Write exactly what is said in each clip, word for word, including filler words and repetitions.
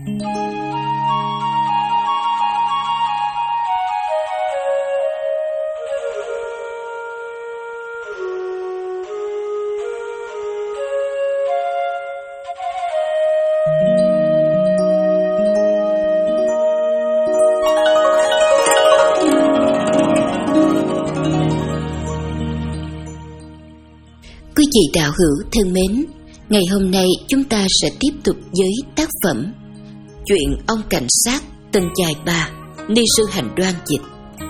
Quý vị đạo hữu thân mến, ngày hôm nay chúng ta sẽ tiếp tục với tác phẩm Chuyện ông cảnh sát Tân Chài Ba, Ni sư Hành Đoan dịch.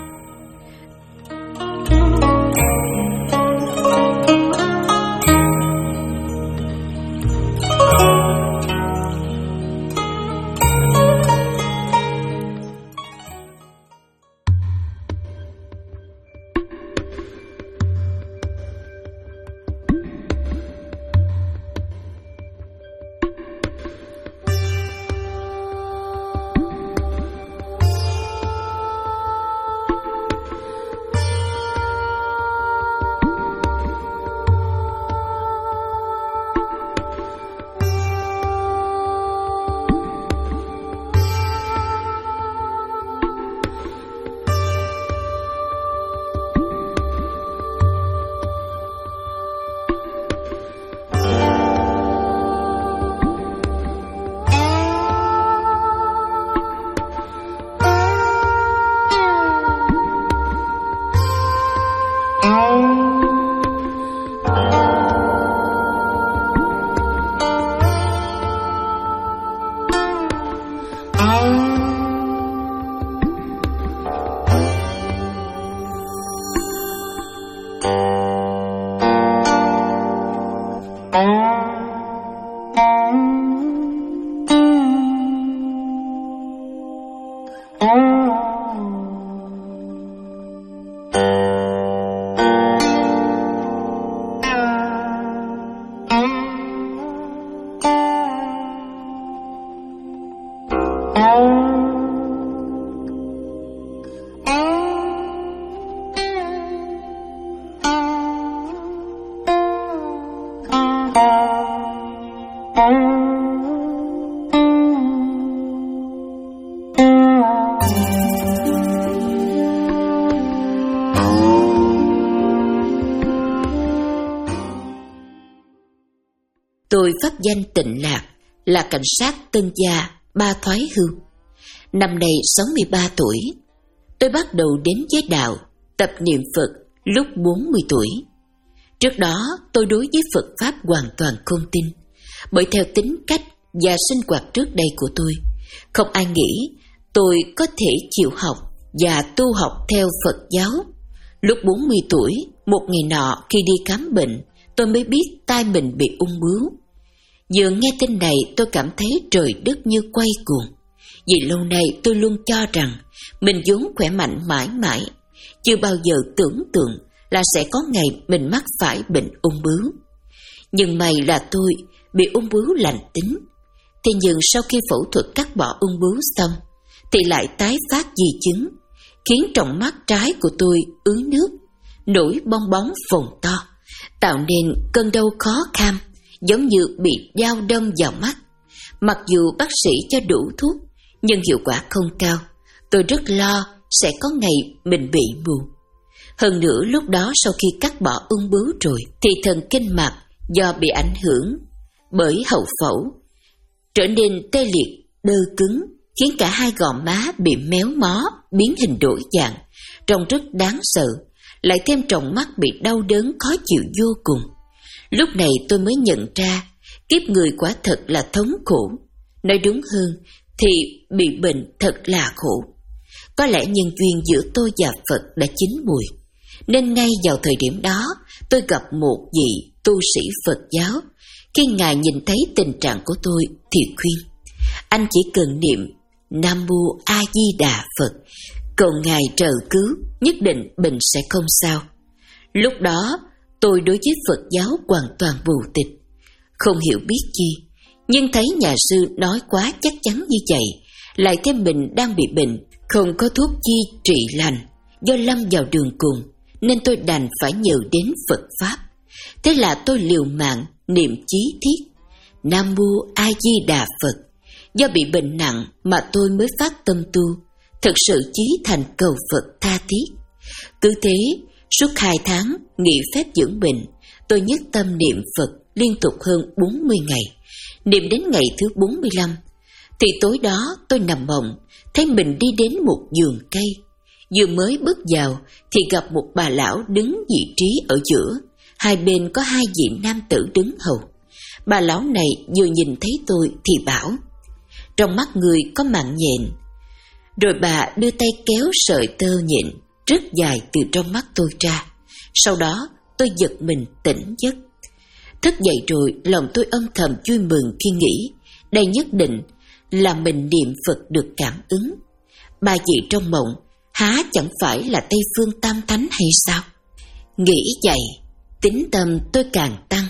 Tôi pháp danh Tịnh Lạc, là cảnh sát Tân Gia, Ba Thoái Hưu. Năm nay sáu mươi ba tuổi. Tôi bắt đầu đến với đạo, tập niệm Phật lúc bốn mươi tuổi. Trước đó tôi đối với Phật Pháp hoàn toàn không tin, bởi theo tính cách và sinh hoạt trước đây của tôi, không ai nghĩ tôi có thể chịu học và tu học theo Phật giáo. Lúc bốn mươi tuổi, một ngày nọ khi đi khám bệnh, tôi mới biết tai mình bị ung bướu. Vừa nghe tin này tôi cảm thấy trời đất như quay cuồng. Vì lâu nay tôi luôn cho rằng mình vốn khỏe mạnh mãi mãi, chưa bao giờ tưởng tượng là sẽ có ngày mình mắc phải bệnh ung bướu. Nhưng may là tôi bị ung bướu lành tính. Thế nhưng sau khi phẫu thuật cắt bỏ ung bướu xong thì lại tái phát di chứng, khiến tròng mắt trái của tôi ứ nước, nổi bong bóng phồng to, tạo nên cơn đau khó kham, giống như bị dao đâm vào mắt. Mặc dù bác sĩ cho đủ thuốc, nhưng hiệu quả không cao. Tôi rất lo sẽ có ngày mình bị mù. Hơn nữa lúc đó sau khi cắt bỏ ung bướu rồi, thì thần kinh mạch do bị ảnh hưởng bởi hậu phẫu trở nên tê liệt, đơ cứng, khiến cả hai gò má bị méo mó, biến hình đổi dạng, trông rất đáng sợ. Lại thêm tròng mắt bị đau đớn khó chịu vô cùng. Lúc này tôi mới nhận ra kiếp người quả thật là thống khổ. Nói đúng hơn thì bị bệnh thật là khổ. Có lẽ nhân duyên giữa tôi và Phật đã chín mùi, nên ngay vào thời điểm đó tôi gặp một vị tu sĩ Phật giáo. Khi Ngài nhìn thấy tình trạng của tôi thì khuyên: anh chỉ cần niệm Nam Mô A Di Đà Phật, cầu Ngài trợ cứu, nhất định bệnh sẽ không sao. Lúc đó tôi đối với Phật giáo hoàn toàn mù tịch, không hiểu biết chi, nhưng thấy nhà sư nói quá chắc chắn như vậy, lại thêm mình đang bị bệnh, không có thuốc chi trị lành, do lâm vào đường cùng, nên tôi đành phải nhờ đến Phật Pháp. Thế là tôi liều mạng niệm chí thiết Nam Mô A Di Đà Phật, Do bị bệnh nặng mà tôi mới phát tâm tu, thực sự chí thành cầu Phật tha thiết. Cứ thế, suốt hai tháng nghỉ phép dưỡng bệnh, tôi nhất tâm niệm Phật liên tục hơn bốn mươi ngày. Niệm đến ngày thứ bốn mươi lăm, thì tối đó tôi nằm mộng, thấy mình đi đến một vườn cây. Vừa mới bước vào thì gặp một bà lão đứng vị trí ở giữa, hai bên có hai vị nam tử đứng hầu. Bà lão này vừa nhìn thấy tôi thì bảo: trong mắt người có mạng nhện. Rồi bà đưa tay kéo sợi tơ nhện rất dài từ trong mắt tôi ra. Sau đó tôi giật mình tỉnh giấc. Thức dậy rồi, lòng tôi âm thầm vui mừng khi nghĩ đây nhất định là mình niệm Phật được cảm ứng. Bà vị trong mộng há chẳng phải là Tây Phương Tam Thánh hay sao? Nghĩ vậy, tín tâm tôi càng tăng,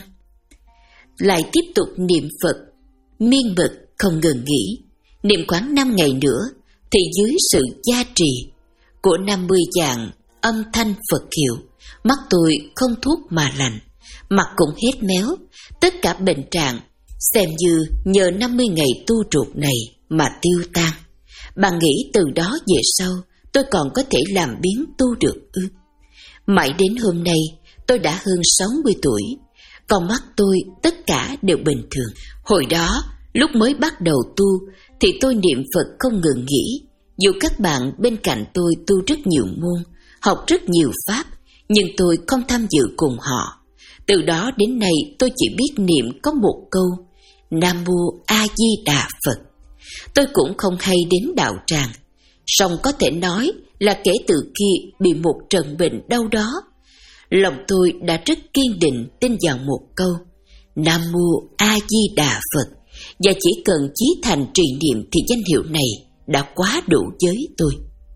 lại tiếp tục niệm Phật miên mật không ngừng nghỉ. Niệm khoảng năm ngày nữa thì dưới sự gia trì của năm mươi dạng âm thanh Phật hiệu, mắt tôi không thuốc mà lành, mặt cũng hết méo, tất cả bệnh trạng xem như nhờ năm mươi ngày tu trụ này mà tiêu tan. Bạn nghĩ từ đó về sau tôi còn có thể làm biến tu được ư? Mãi đến hôm nay tôi đã hơn sáu mươi tuổi, con mắt tôi tất cả đều bình thường. Hồi đó lúc mới bắt đầu tu thì tôi niệm Phật không ngừng nghỉ. Dù các bạn bên cạnh tôi tu rất nhiều môn, học rất nhiều pháp, nhưng tôi không tham dự cùng họ. Từ đó đến nay tôi chỉ biết niệm có một câu: Nam Mô A Di Đà Phật. Tôi cũng không hay đến đạo tràng, song có thể nói là kể từ khi bị một trận bệnh đau đó, lòng tôi đã rất kiên định tin vào một câu Nam Mô A Di Đà Phật, và chỉ cần chí thành trì niệm thì danh hiệu này đã quá đủ với tôi.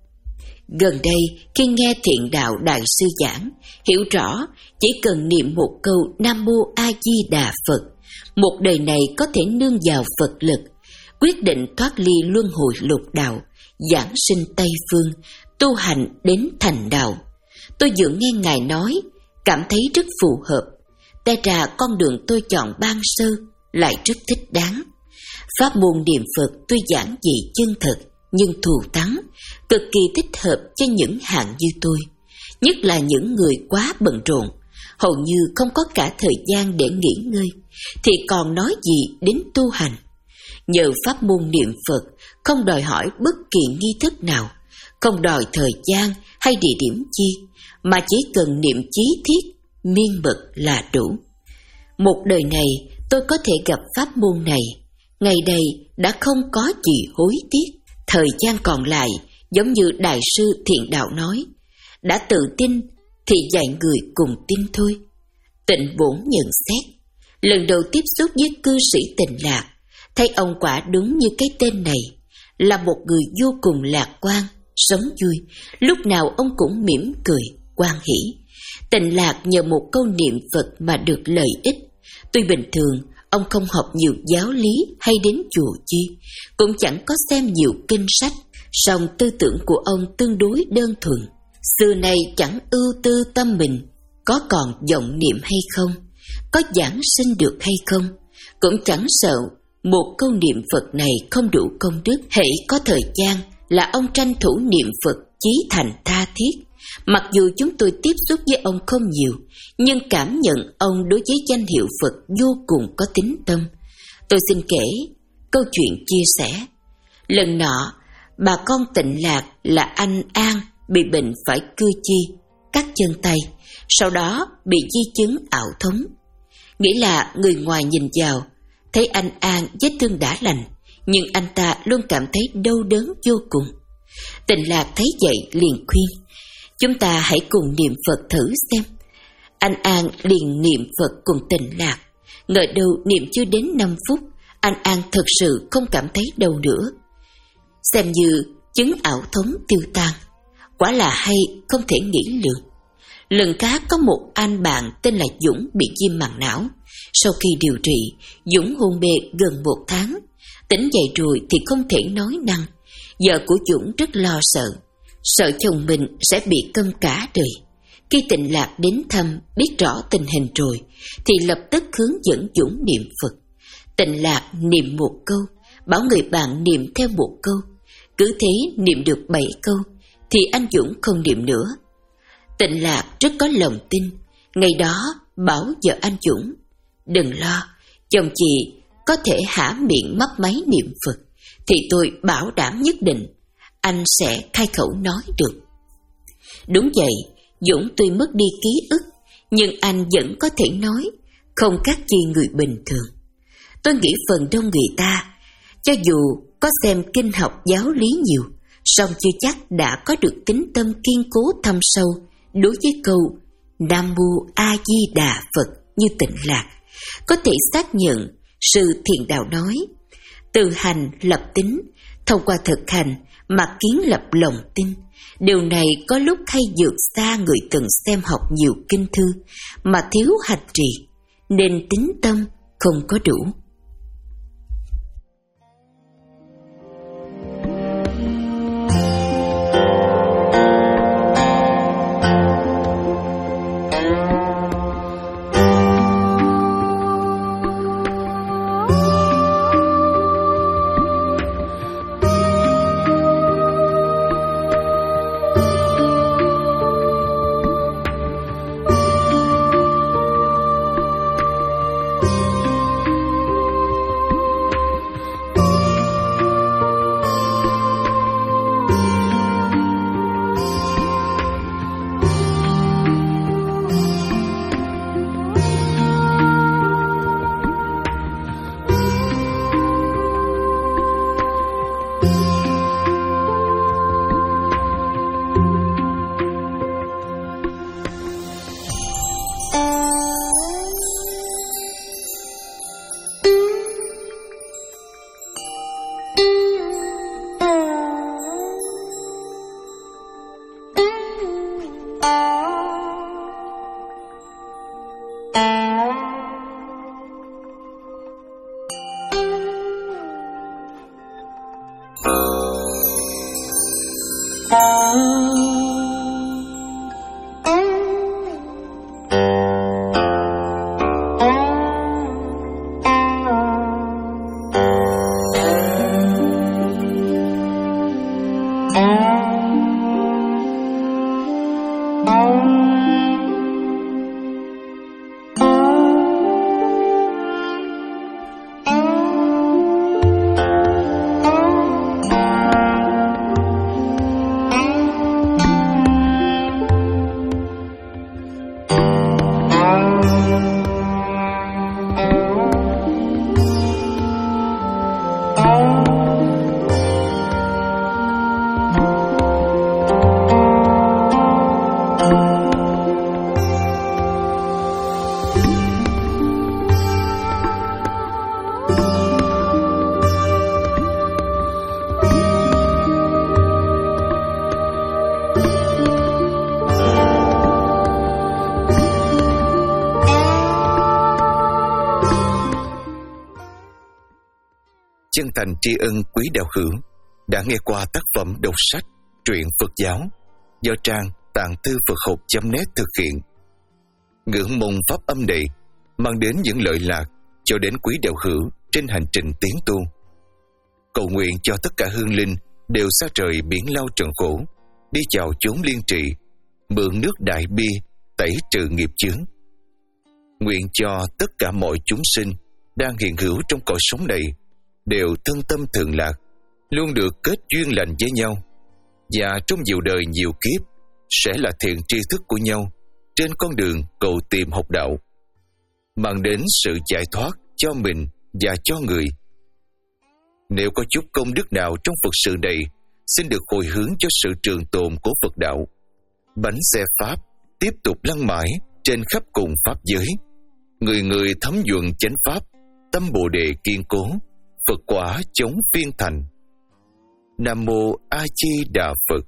Gần đây khi nghe Thiện Đạo Đại Sư giảng, hiểu rõ chỉ cần niệm một câu Nam Mô A Di Đà Phật, một đời này có thể nương vào Phật lực, quyết định thoát ly luân hồi lục đạo, giảng sinh Tây Phương, tu hành đến thành đạo. Tôi vừa nghe Ngài nói, cảm thấy rất phù hợp. Té ra con đường tôi chọn ban sơ lại rất thích đáng. Pháp môn niệm Phật tuy giản dị chân thật, nhưng thù thắng, cực kỳ thích hợp cho những hạng như tôi, nhất là những người quá bận rộn, hầu như không có cả thời gian để nghỉ ngơi, thì còn nói gì đến tu hành. Nhờ pháp môn niệm Phật không đòi hỏi bất kỳ nghi thức nào, không đòi thời gian hay địa điểm chi, mà chỉ cần niệm chí thiết, miên mật là đủ. Một đời này tôi có thể gặp pháp môn này, ngày đây đã không có gì hối tiếc. Thời gian còn lại, giống như Đại sư Thiện Đạo nói, đã tự tin thì dạy người cùng tin thôi. Tịnh Bổn nhận xét, lần đầu tiếp xúc với cư sĩ Tịnh Lạc, thấy ông quả đúng như cái tên này, là một người vô cùng lạc quan, sống vui, lúc nào ông cũng mỉm cười, hoan hỷ. Tịnh Lạc nhờ một câu niệm Phật mà được lợi ích. Tuy bình thường ông không học nhiều giáo lý hay đến chùa chi, cũng chẳng có xem nhiều kinh sách, song tư tưởng của ông tương đối đơn thuần. Xưa nay chẳng ưu tư tâm mình, có còn vọng niệm hay không, có giảng sinh được hay không, cũng chẳng sợ một câu niệm Phật này không đủ công đức. Hễ có thời gian là ông tranh thủ niệm Phật chí thành tha thiết. Mặc dù chúng tôi tiếp xúc với ông không nhiều, nhưng cảm nhận ông đối với danh hiệu Phật vô cùng có tín tâm. Tôi xin kể câu chuyện chia sẻ. Lần nọ, bà con Tịnh Lạc là anh An bị bệnh phải cưa chi, cắt chân tay, sau đó bị di chứng ảo thống. Nghĩa là người ngoài nhìn vào, thấy anh An vết thương đã lành, nhưng anh ta luôn cảm thấy đau đớn vô cùng. Tịnh Lạc thấy vậy liền khuyên, chúng ta hãy cùng niệm Phật thử xem. Anh An liền niệm Phật cùng Tịnh Lạc. Ngờ đâu niệm chưa đến năm phút, anh An thực sự không cảm thấy đau nữa, xem như chứng ảo thống tiêu tan. Quả là hay không thể nghĩ lượng. Lần khác có một anh bạn tên là Dũng bị viêm màng não. Sau khi điều trị, Dũng hôn mê gần một tháng. Tỉnh dậy rồi thì không thể nói năng. Vợ của Dũng rất lo sợ, sợ chồng mình sẽ bị câm cả đời. Khi Tịnh Lạc đến thăm, biết rõ tình hình rồi, thì lập tức hướng dẫn Dũng niệm Phật. Tịnh Lạc niệm một câu, bảo người bạn niệm theo một câu. Cứ thế niệm được bảy câu, thì anh Dũng không niệm nữa. Tịnh Lạc rất có lòng tin, ngày đó bảo vợ anh Dũng: đừng lo, chồng chị có thể hả miệng mấp máy niệm Phật, thì tôi bảo đảm nhất định anh sẽ khai khẩu nói được. Đúng vậy, Dũng tuy mất đi ký ức, nhưng anh vẫn có thể nói, không khác gì người bình thường. Tôi nghĩ phần đông người ta, cho dù có xem kinh học giáo lý nhiều, song chưa chắc đã có được tín tâm kiên cố thâm sâu đối với câu Nam Mô A Di Đà Phật như Tịnh Lạc, có thể xác nhận sự thiền đạo nói: từ hành lập tín, thông qua thực hành mà kiến lập lòng tin. Điều này có lúc hay vượt xa người từng xem học nhiều kinh thư mà thiếu hành trì, nên tín tâm không có đủ. Chân thành tri ân quý đạo hữu đã nghe qua tác phẩm đọc sách truyện Phật giáo do trang tạng thư Phật học chấm net thực hiện. Ngưỡng mong pháp âm này mang đến những lợi lạc cho đến quý đạo hữu trên hành trình tiến tu. Cầu nguyện cho tất cả hương linh đều xa trời biển lao trần khổ, đi chào chốn liên trị, mượn nước đại bi tẩy trừ nghiệp chướng. Nguyện cho tất cả mọi chúng sinh đang hiện hữu trong cõi sống này đều thân tâm thượng lạc, luôn được kết duyên lành với nhau, và trong nhiều đời nhiều kiếp sẽ là thiện tri thức của nhau trên con đường cầu tìm học đạo, mang đến sự giải thoát cho mình và cho người. Nếu có chút công đức nào trong Phật sự này, xin được hồi hướng cho sự trường tồn của Phật đạo. Bánh xe Pháp tiếp tục lăn mãi trên khắp cùng Pháp giới. Người người thấm nhuận chánh Pháp, tâm Bồ Đề kiên cố, Phật quả chống phiên thành. Nam Mô A Di Đà Phật.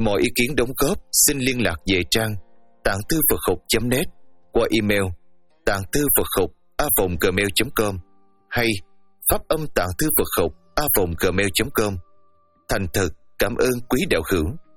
Mọi ý kiến đóng góp xin liên lạc về trang tạng thư Phật học chấm net qua email tạng thư Phật học a vòng gmail chấm com hay pháp âm tạng thư Phật học a vòng gmail chấm com. Thành thật cảm ơn quý đạo hữu.